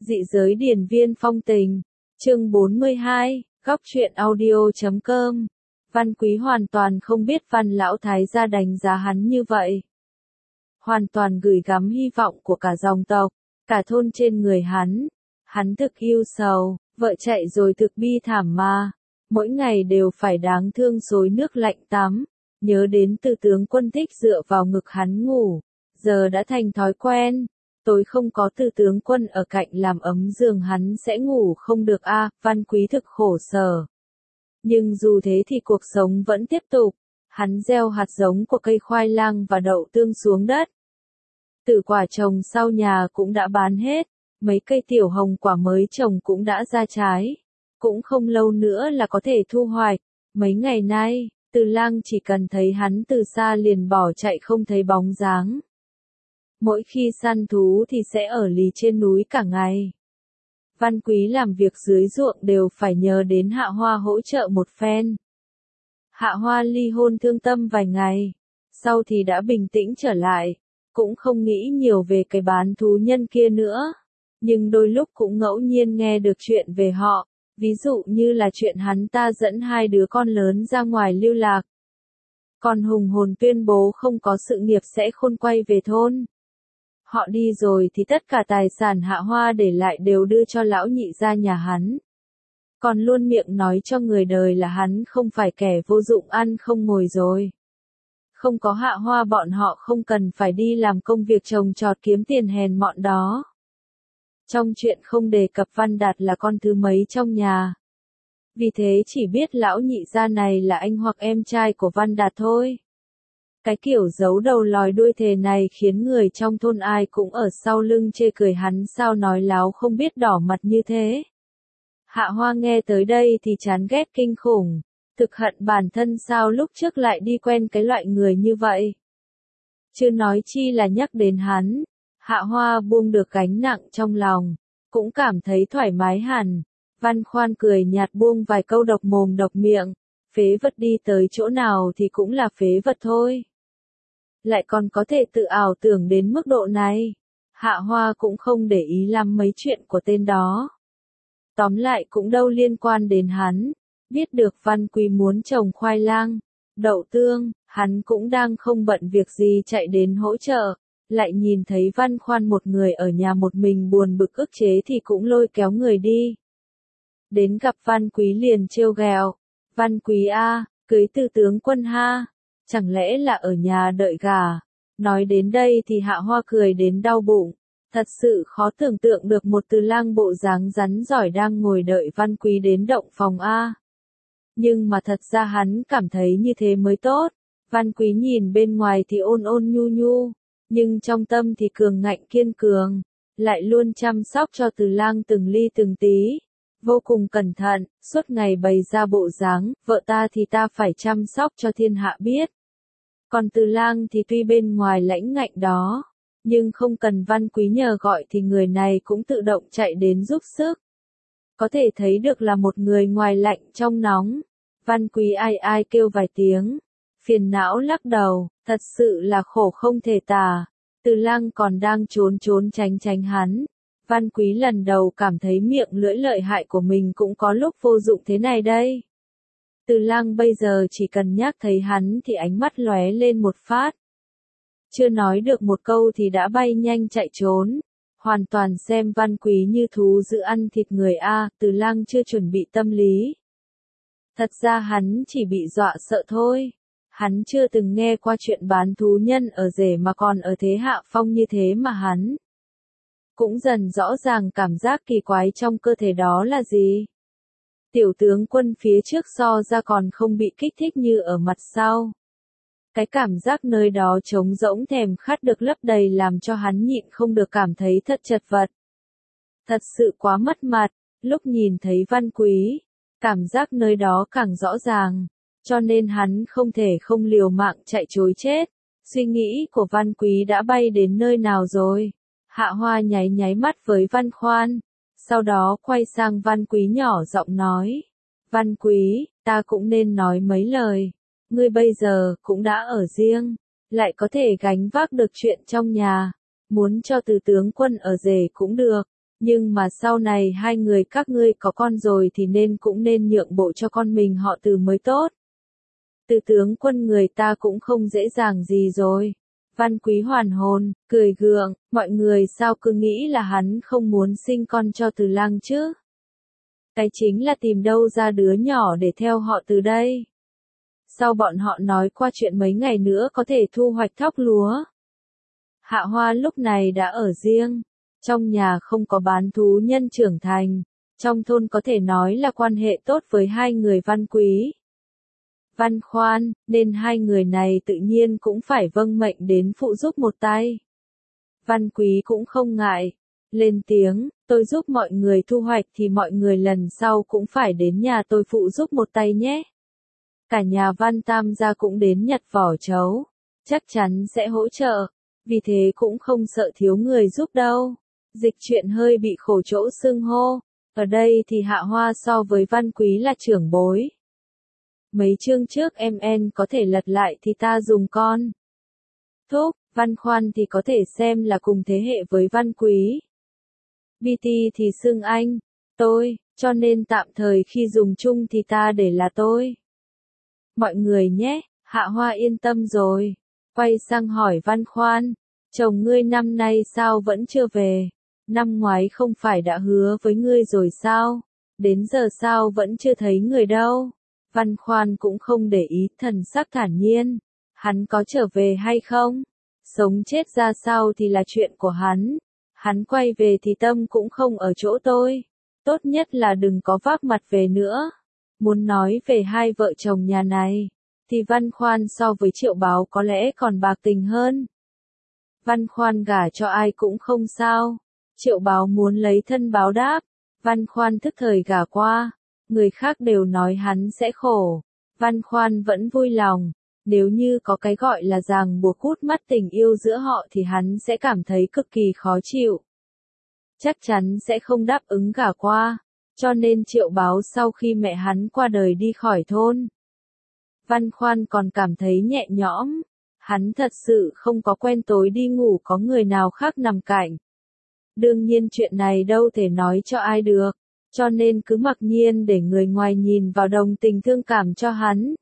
Dị giới điển viên phong tình. Chương 42, góc truyện audio.com. Văn Quý hoàn toàn không biết Văn Lão Thái gia đánh giá hắn như vậy. Hoàn toàn gửi gắm hy vọng của cả dòng tộc, cả thôn trên người hắn. Hắn thực yêu sầu, vợ chạy rồi thực bi thảm mà. Mỗi ngày đều phải đáng thương xối nước lạnh tắm. Nhớ đến Từ tướng quân thích dựa vào ngực hắn ngủ. Giờ đã thành thói quen. Tối không có Từ tướng quân ở cạnh làm ấm giường hắn sẽ ngủ không được a. Văn Quý thực khổ sở. Nhưng dù thế thì cuộc sống vẫn tiếp tục. Hắn gieo hạt giống của cây khoai lang và đậu tương xuống đất. Tử quả trồng sau nhà cũng đã bán hết. Mấy cây tiểu hồng quả mới trồng cũng đã ra trái. Cũng không lâu nữa là có thể thu hoạch. Mấy ngày nay, Từ Lang chỉ cần thấy hắn từ xa liền bỏ chạy không thấy bóng dáng. Mỗi khi săn thú thì sẽ ở lì trên núi cả ngày. Văn Quý làm việc dưới ruộng đều phải nhờ đến Hạ Hoa hỗ trợ một phen. Hạ Hoa ly hôn thương tâm vài ngày, sau thì đã bình tĩnh trở lại, cũng không nghĩ nhiều về cái bán thú nhân kia nữa. Nhưng đôi lúc cũng ngẫu nhiên nghe được chuyện về họ, ví dụ như là chuyện hắn ta dẫn hai đứa con lớn ra ngoài lưu lạc. Còn hùng hồn tuyên bố không có sự nghiệp sẽ khôn quay về thôn. Họ đi rồi thì tất cả tài sản Hạ Hoa để lại đều đưa cho lão nhị gia nhà hắn. Còn luôn miệng nói cho người đời là hắn không phải kẻ vô dụng ăn không ngồi rồi. Không có Hạ Hoa bọn họ không cần phải đi làm công việc trồng trọt kiếm tiền hèn mọn đó. Trong chuyện không đề cập Văn Đạt là con thứ mấy trong nhà. Vì thế chỉ biết lão nhị gia này là anh hoặc em trai của Văn Đạt thôi. Cái kiểu giấu đầu lòi đuôi thề này khiến người trong thôn ai cũng ở sau lưng chê cười hắn sao nói láo không biết đỏ mặt như thế. Hạ Hoa nghe tới đây thì chán ghét kinh khủng, thực hận bản thân sao lúc trước lại đi quen cái loại người như vậy. Chưa nói chi là nhắc đến hắn, Hạ Hoa buông được gánh nặng trong lòng, cũng cảm thấy thoải mái hẳn. Văn Khoan cười nhạt buông vài câu độc mồm độc miệng, phế vật đi tới chỗ nào thì cũng là phế vật thôi. Lại còn có thể tự ảo tưởng đến mức độ này. Hạ Hoa cũng không để ý lắm mấy chuyện của tên đó. Tóm lại cũng đâu liên quan đến hắn. Biết được Văn Quý muốn trồng khoai lang, đậu tương, hắn cũng đang không bận việc gì chạy đến hỗ trợ. Lại nhìn thấy Văn Khoan một người ở nhà một mình buồn bực ức chế thì cũng lôi kéo người đi. Đến gặp Văn Quý liền trêu ghẹo. Văn Quý a, cưới Từ tướng quân ha. Chẳng lẽ là ở nhà đợi gà? Nói đến đây thì Hạ Hoa cười đến đau bụng. Thật sự khó tưởng tượng được một Từ Lang bộ dáng rắn giỏi đang ngồi đợi Văn Quý đến động phòng A. Nhưng mà thật ra hắn cảm thấy như thế mới tốt. Văn Quý nhìn bên ngoài thì ôn ôn nhu nhu, nhưng trong tâm thì cường ngạnh kiên cường, lại luôn chăm sóc cho Từ Lang từng ly từng tí. Vô cùng cẩn thận, suốt ngày bày ra bộ dáng, vợ ta thì ta phải chăm sóc cho thiên hạ biết. Còn Từ Lang thì tuy bên ngoài lãnh ngạnh đó, nhưng không cần Văn Quý nhờ gọi thì người này cũng tự động chạy đến giúp sức. Có thể thấy được là một người ngoài lạnh trong nóng. Văn Quý ai ai kêu vài tiếng, phiền não lắc đầu, thật sự là khổ không thể tả. Từ Lang còn đang trốn trốn tránh tránh hắn. Văn Quý lần đầu cảm thấy miệng lưỡi lợi hại của mình cũng có lúc vô dụng thế này đây. Từ Lang bây giờ chỉ cần nhắc thấy hắn thì ánh mắt lóe lên một phát. Chưa nói được một câu thì đã bay nhanh chạy trốn. Hoàn toàn xem Văn Quý như thú dữ ăn thịt người a. Từ Lang chưa chuẩn bị tâm lý. Thật ra hắn chỉ bị dọa sợ thôi. Hắn chưa từng nghe qua chuyện bán thú nhân ở rể mà còn ở thế hạ phong như thế mà hắn cũng dần rõ ràng cảm giác kỳ quái trong cơ thể đó là gì. Tiểu tướng quân phía trước so ra còn không bị kích thích như ở mặt sau. Cái cảm giác nơi đó trống rỗng thèm khát được lấp đầy làm cho hắn nhịn không được cảm thấy thật chật vật. Thật sự quá mất mặt, lúc nhìn thấy Văn Quý, cảm giác nơi đó càng rõ ràng, cho nên hắn không thể không liều mạng chạy trối chết. Suy nghĩ của Văn Quý đã bay đến nơi nào rồi? Hạ Hoa nháy nháy mắt với Văn Khoan, sau đó quay sang Văn Quý nhỏ giọng nói. Văn Quý, ta cũng nên nói mấy lời. Ngươi bây giờ cũng đã ở riêng, lại có thể gánh vác được chuyện trong nhà. Muốn cho Từ tướng quân ở rể cũng được, Nhưng mà sau này hai người các ngươi có con rồi thì cũng nên nhượng bộ cho con mình họ Từ mới tốt. Từ tướng quân người ta cũng không dễ dàng gì rồi. Văn Quý hoàn hồn, cười gượng, mọi người sao cứ nghĩ là hắn không muốn sinh con cho Từ lang chứ? Cái chính là tìm đâu ra đứa nhỏ để theo họ Từ đây. Sau bọn họ nói qua chuyện mấy ngày nữa có thể thu hoạch thóc lúa. Hạ Hoa lúc này đã ở riêng, trong nhà không có bán thú nhân trưởng thành, trong thôn có thể nói là quan hệ tốt với hai người Văn Quý, Văn Khoan, nên hai người này tự nhiên cũng phải vâng mệnh đến phụ giúp một tay. Văn Quý cũng không ngại, lên tiếng, tôi giúp mọi người thu hoạch thì mọi người lần sau cũng phải đến nhà tôi phụ giúp một tay nhé. Cả nhà Văn Tam gia cũng đến nhặt vỏ trấu, chắc chắn sẽ hỗ trợ, vì thế cũng không sợ thiếu người giúp đâu. Dịch chuyện hơi bị khổ chỗ xưng hô, ở đây thì Hạ Hoa so với Văn Quý là trưởng bối. Mấy chương trước MN có thể lật lại thì ta dùng con. Thúc, Văn Khoan thì có thể xem là cùng thế hệ với Văn Quý. BT thì xưng anh, tôi, cho nên tạm thời khi dùng chung thì ta để là tôi. Mọi người nhé, Hạ Hoa yên tâm rồi. Quay sang hỏi Văn Khoan, chồng ngươi năm nay sao vẫn chưa về? Năm ngoái không phải đã hứa với ngươi rồi sao? Đến giờ sao vẫn chưa thấy người đâu? Văn Khoan cũng không để ý, thần sắc thản nhiên. Hắn có trở về hay không? Sống chết ra sao thì là chuyện của hắn. Hắn quay về thì tâm cũng không ở chỗ tôi. Tốt nhất là đừng có vác mặt về nữa. Muốn nói về hai vợ chồng nhà này, thì Văn Khoan so với Triệu Báo có lẽ còn bạc tình hơn. Văn Khoan gả cho ai cũng không sao. Triệu Báo muốn lấy thân báo đáp. Văn Khoan thức thời gả qua. Người khác đều nói hắn sẽ khổ. Văn Khoan vẫn vui lòng. Nếu như có cái gọi là ràng buộc hút mắt tình yêu giữa họ thì hắn sẽ cảm thấy cực kỳ khó chịu. Chắc chắn sẽ không đáp ứng gả qua. Cho nên Triệu Báo sau khi mẹ hắn qua đời đi khỏi thôn, Văn Khoan còn cảm thấy nhẹ nhõm. Hắn thật sự không có quen tối đi ngủ có người nào khác nằm cạnh. Đương nhiên chuyện này đâu thể nói cho ai được, cho nên cứ mặc nhiên để người ngoài nhìn vào đồng tình thương cảm cho hắn.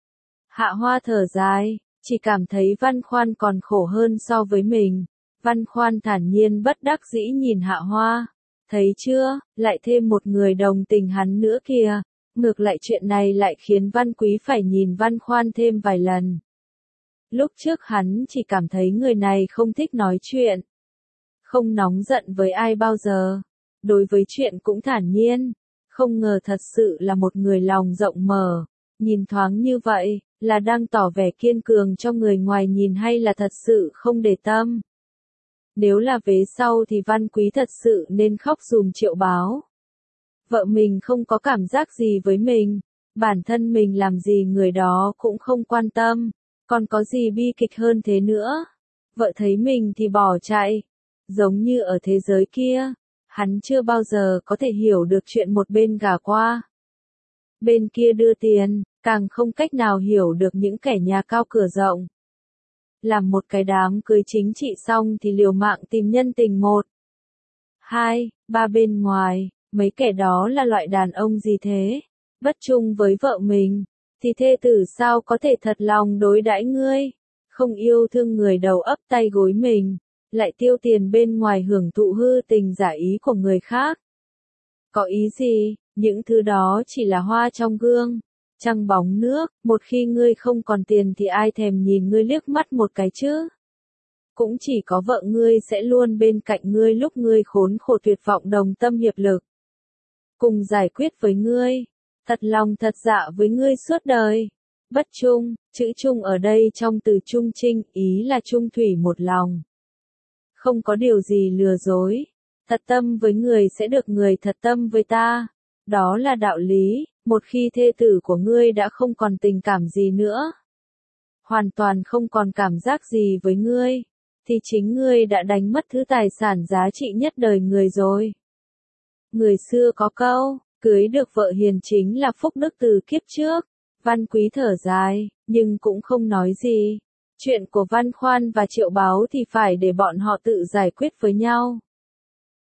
Hạ Hoa thở dài, chỉ cảm thấy Văn Khoan còn khổ hơn so với mình. Văn Khoan thản nhiên bất đắc dĩ nhìn Hạ Hoa. Thấy chưa, lại thêm một người đồng tình hắn nữa kìa. Ngược lại chuyện này lại khiến Văn Quý phải nhìn Văn Khoan thêm vài lần. Lúc trước hắn chỉ cảm thấy người này không thích nói chuyện, không nóng giận với ai bao giờ. Đối với chuyện cũng thản nhiên. Không ngờ thật sự là một người lòng rộng mở. Nhìn thoáng như vậy, là đang tỏ vẻ kiên cường cho người ngoài nhìn hay là thật sự không để tâm. Nếu là vế sau thì Văn Quý thật sự nên khóc dùm Triệu Báo. Vợ mình không có cảm giác gì với mình, bản thân mình làm gì người đó cũng không quan tâm, còn có gì bi kịch hơn thế nữa. Vợ thấy mình thì bỏ chạy, giống như ở thế giới kia, hắn chưa bao giờ có thể hiểu được chuyện một bên gả qua, bên kia đưa tiền, càng không cách nào hiểu được những kẻ nhà cao cửa rộng. Làm một cái đám cưới chính trị xong thì liều mạng tìm nhân tình 1, 2, 3 bên ngoài, mấy kẻ đó là loại đàn ông gì thế? Bất chung với vợ mình, thì thê tử sao có thể thật lòng đối đãi ngươi? Không yêu thương người đầu ấp tay gối mình, lại tiêu tiền bên ngoài hưởng thụ hư tình giả ý của người khác. Có ý gì? Những thứ đó chỉ là hoa trong gương, trăng bóng nước, một khi ngươi không còn tiền thì ai thèm nhìn ngươi liếc mắt một cái chứ? Cũng chỉ có vợ ngươi sẽ luôn bên cạnh ngươi lúc ngươi khốn khổ tuyệt vọng đồng tâm hiệp lực. Cùng giải quyết với ngươi, thật lòng thật dạ với ngươi suốt đời. Bất chung, chữ chung ở đây trong từ chung trinh, ý là chung thủy một lòng. Không có điều gì lừa dối. Thật tâm với người sẽ được người thật tâm với ta. Đó là đạo lý, một khi thê tử của ngươi đã không còn tình cảm gì nữa, hoàn toàn không còn cảm giác gì với ngươi, thì chính ngươi đã đánh mất thứ tài sản giá trị nhất đời người rồi. Người xưa có câu, cưới được vợ hiền chính là phúc đức từ kiếp trước. Văn Quý thở dài, nhưng cũng không nói gì. Chuyện của Văn Khoan và Triệu Báo thì phải để bọn họ tự giải quyết với nhau.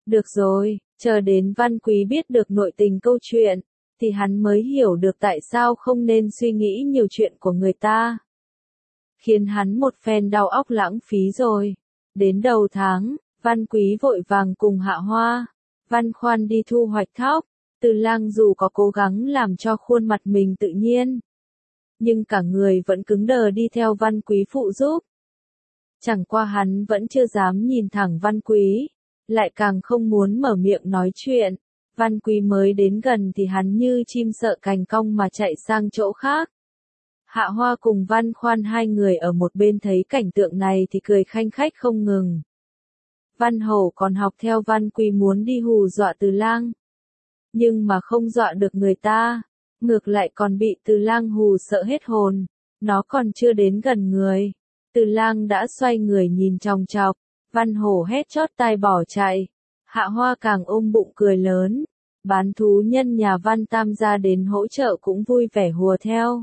Được rồi, chờ đến Văn Quý biết được nội tình câu chuyện, thì hắn mới hiểu được tại sao không nên suy nghĩ nhiều chuyện của người ta. Khiến hắn một phen đau óc lãng phí rồi. Đến đầu tháng, Văn Quý vội vàng cùng Hạ Hoa, Văn Khoan đi thu hoạch thóc. Từ Lang dù có cố gắng làm cho khuôn mặt mình tự nhiên, nhưng cả người vẫn cứng đờ đi theo Văn Quý phụ giúp. Chẳng qua hắn vẫn chưa dám nhìn thẳng Văn Quý, lại càng không muốn mở miệng nói chuyện. Văn Quý mới đến gần thì hắn như chim sợ cành cong mà chạy sang chỗ khác. Hạ Hoa cùng Văn Khoan hai người ở một bên thấy cảnh tượng này thì cười khanh khách không ngừng. Văn Hổ còn học theo Văn Quý muốn đi hù dọa Từ Lang. Nhưng mà không dọa được người ta, ngược lại còn bị Từ Lang hù sợ hết hồn. Nó còn chưa đến gần người, Từ Lang đã xoay người nhìn chòng chọc. Văn Hổ hét chót tai bỏ chạy. Hạ Hoa càng ôm bụng cười lớn. Bán thú nhân nhà Văn Tam gia đến hỗ trợ cũng vui vẻ hùa theo.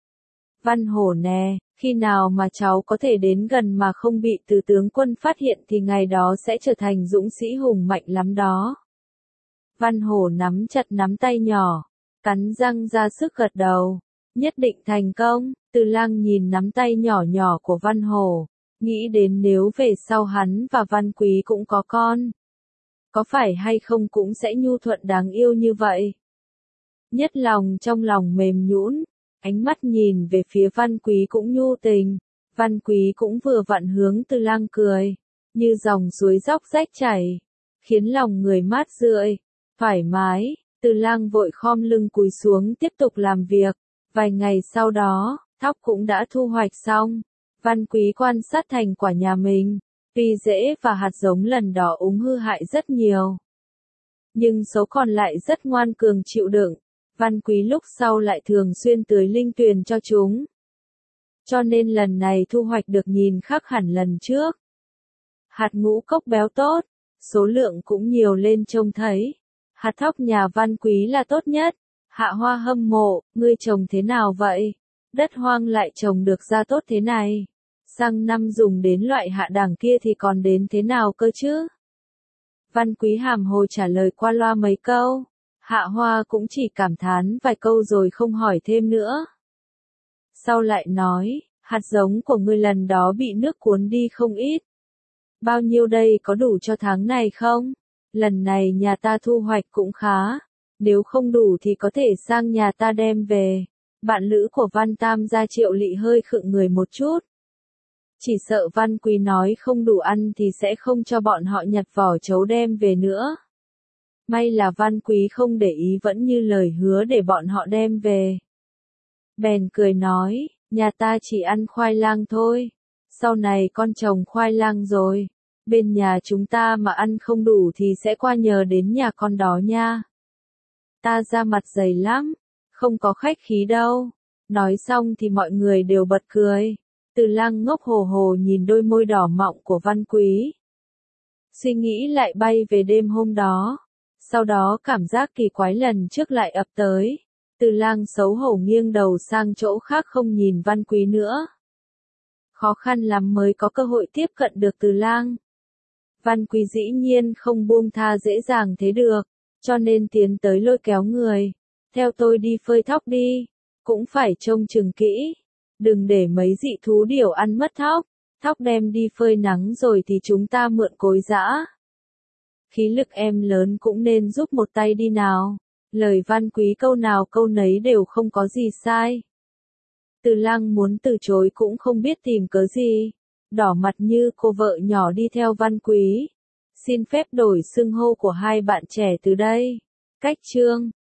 Văn Hổ nè, khi nào mà cháu có thể đến gần mà không bị Từ tướng quân phát hiện thì ngày đó sẽ trở thành dũng sĩ hùng mạnh lắm đó. Văn Hổ nắm chặt nắm tay nhỏ, cắn răng ra sức gật đầu. Nhất định thành công. Từ Lang nhìn nắm tay nhỏ nhỏ của Văn Hổ, nghĩ đến nếu về sau hắn và Văn Quý cũng có con, có phải hay không cũng sẽ nhu thuận đáng yêu như vậy. Nhất lòng trong lòng mềm nhũn, ánh mắt nhìn về phía Văn Quý cũng nhu tình. Văn Quý cũng vừa vặn hướng Từ Lang cười, như dòng suối róc rách chảy, khiến lòng người mát rượi, thoải mái. Từ Lang vội khom lưng cúi xuống tiếp tục làm việc. Vài ngày sau đó, thóc cũng đã thu hoạch xong. Văn Quý quan sát thành quả nhà mình, tuy rễ và hạt giống lần đó úng hư hại rất nhiều, nhưng số còn lại rất ngoan cường chịu đựng. Văn Quý lúc sau lại thường xuyên tưới linh tuyền cho chúng, cho nên lần này thu hoạch được nhìn khác hẳn lần trước. Hạt ngũ cốc béo tốt, số lượng cũng nhiều lên trông thấy. Hạt thóc nhà Văn Quý là tốt nhất. Hạ Hoa hâm mộ, ngươi trồng thế nào vậy? Đất hoang lại trồng được ra tốt thế này. Sang năm dùng đến loại hạ đẳng kia thì còn đến thế nào cơ chứ? Văn Quý hàm hồ trả lời qua loa mấy câu. Hạ Hoa cũng chỉ cảm thán vài câu rồi không hỏi thêm nữa. Sau lại nói, hạt giống của ngươi lần đó bị nước cuốn đi không ít. Bao nhiêu đây có đủ cho tháng này không? Lần này nhà ta thu hoạch cũng khá. Nếu không đủ thì có thể sang nhà ta đem về. Bạn lữ của Văn Tam gia Triệu Lị hơi khựng người một chút. Chỉ sợ Văn Quý nói không đủ ăn thì sẽ không cho bọn họ nhặt vỏ trấu đem về nữa. May là Văn Quý không để ý vẫn như lời hứa để bọn họ đem về. Bèn cười nói, nhà ta chỉ ăn khoai lang thôi. Sau này con trồng khoai lang rồi. Bên nhà chúng ta mà ăn không đủ thì sẽ qua nhờ đến nhà con đó nha. Ta ra mặt dày lắm, không có khách khí đâu. Nói xong thì mọi người đều bật cười. Từ Lang ngốc hồ hồ nhìn đôi môi đỏ mọng của Văn Quý. Suy nghĩ lại bay về đêm hôm đó. Sau đó cảm giác kỳ quái lần trước lại ập tới. Từ Lang xấu hổ nghiêng đầu sang chỗ khác không nhìn Văn Quý nữa. Khó khăn lắm mới có cơ hội tiếp cận được Từ Lang. Văn Quý dĩ nhiên không buông tha dễ dàng thế được, cho nên tiến tới lôi kéo người. Theo tôi đi phơi thóc đi, cũng phải trông chừng kỹ. Đừng để mấy dị thú điểu ăn mất thóc. Thóc đem đi phơi nắng rồi thì chúng ta mượn cối giã. Khí lực em lớn cũng nên giúp một tay đi nào. Lời Văn Quý câu nào câu nấy đều không có gì sai. Từ Lang muốn từ chối cũng không biết tìm cớ gì. Đỏ mặt như cô vợ nhỏ đi theo Văn Quý. Xin phép đổi xưng hô của hai bạn trẻ từ đây. Cách chương